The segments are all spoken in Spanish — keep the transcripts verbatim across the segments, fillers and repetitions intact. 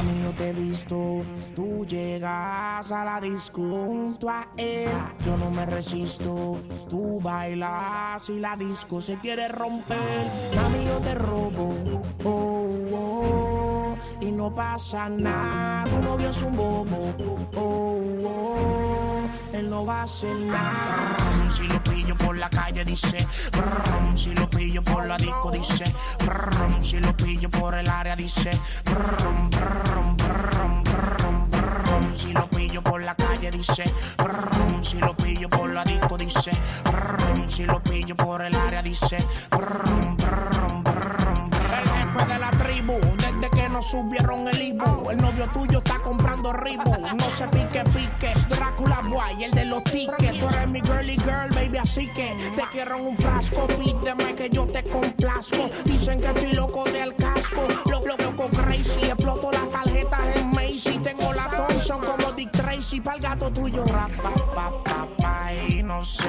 Mami, yo te he visto, tú llegas a la disco junto a él. Yo no me resisto, tú bailas y la disco se quiere romper. Mami, yo te robo, oh, oh, y no pasa nada. Tu novio es un bobo, oh, oh, él no va a hacer nada. Si lo pillo por la calle dice, brum, si lo pillo por la disco dice, brum, si lo pillo por el área dice, brum, brum, brum, brum, brum, si lo pillo por la calle dice, brum, si lo pillo por la disco dice, brum, si lo pillo por el área dice, brum, brum, brum, brum. El jefe de la tribu, desde que nos subieron el Ibu, el novio tuyo está comprando Ribu. No se pique, pique, es Drácula Boy, el de los tickets. Tú eres mi girly girl, baby, así que te quiero en un frasco. Pídeme que yo te complazco. Dicen que estoy loco del casco, loco, loco, crazy. Exploto las tarjetas en Macy. Tengo la Thompson como Dick Tracy. Pa'l gato tuyo, rap, pa, pa, pa, pa, y no se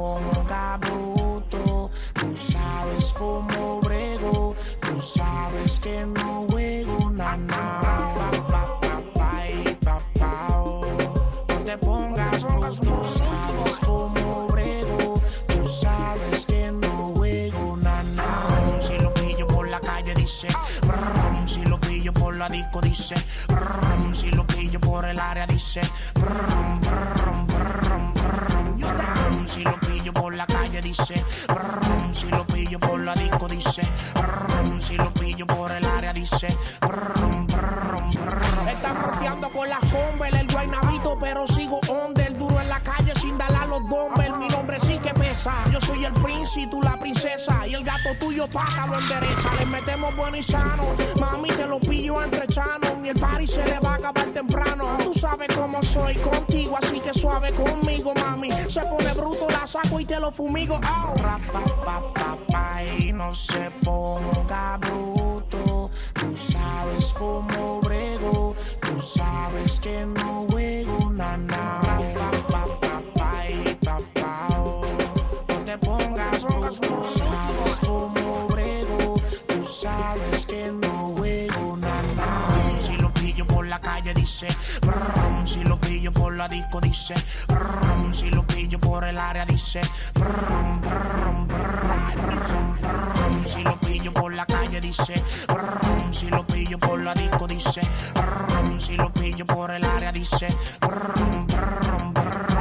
ponga bruto. Tú sabes cómo brego, tú sabes que no juego, na, na. Pa, pa, pa, pa, y pa, pa, oh. No te pongas bruto, tú sabes cómo brego, tú sabes que no juego, na, na. Si lo pillo por la calle dice, brum, si lo pillo por la disco dice, brum, si lo pillo por el área dice, brum, brum, brum, brum, brum, si lo pillo por la calle dice, brum, si lo pillo por la disco dice, brum, si lo pillo por el área dice, brum, brum, brum. Están rodeando con la Humber, el guaynabito, pero sigo under, duro en la calle sin darle a los dumbbells. Mi nombre sí que pesa, yo soy el príncipe, tú la princesa, y el gato tuyo paga lo endereza. Le metemos bueno y sano, mami te lo pillo entre chanos, y el party se le va a acabar temprano. Tú sabes cómo soy contigo, así que suave conmigo, mami. Se pone bruto, la saco y te lo fumigo. Oh. Rap, pa, pa, pa, pa, y no se ponga bruto. Tú sabes cómo brego, tú sabes que no juego, na, na. Pa, pa, pa, pa, y pa, pa, oh. No te pongas bruto, tú sabes cómo brego, tú sabes que no juego, na, na. Si lo pillo por la calle dice, brum, si lo pillo por la disco dice, brum, si lo pillo por el área dice, brum, brum, brum, brum, brum, si lo pillo por la calle dice, brum, si lo pillo por la disco dice, brum, si lo pillo por el área dice, brum, brum, brum,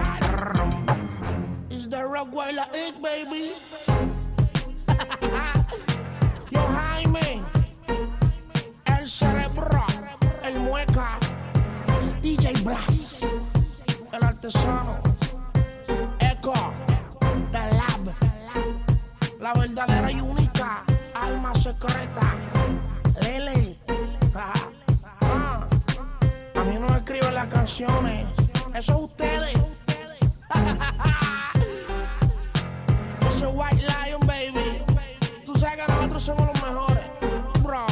brum. It's the Rockweiler Inc, baby. Yo Jaime, el cerebro, el mueca, D J Blas, el artesano, Echo, The Lab, la verdadera y única alma secreta, Lele. Ah, a mí no me escriben las canciones, eso es ustedes. Ese White Lion, baby. Tú sabes que nosotros somos los mejores, bro.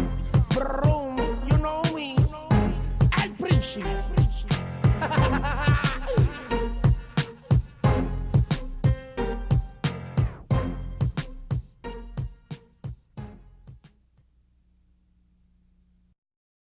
Brum, you know me, el príncipe.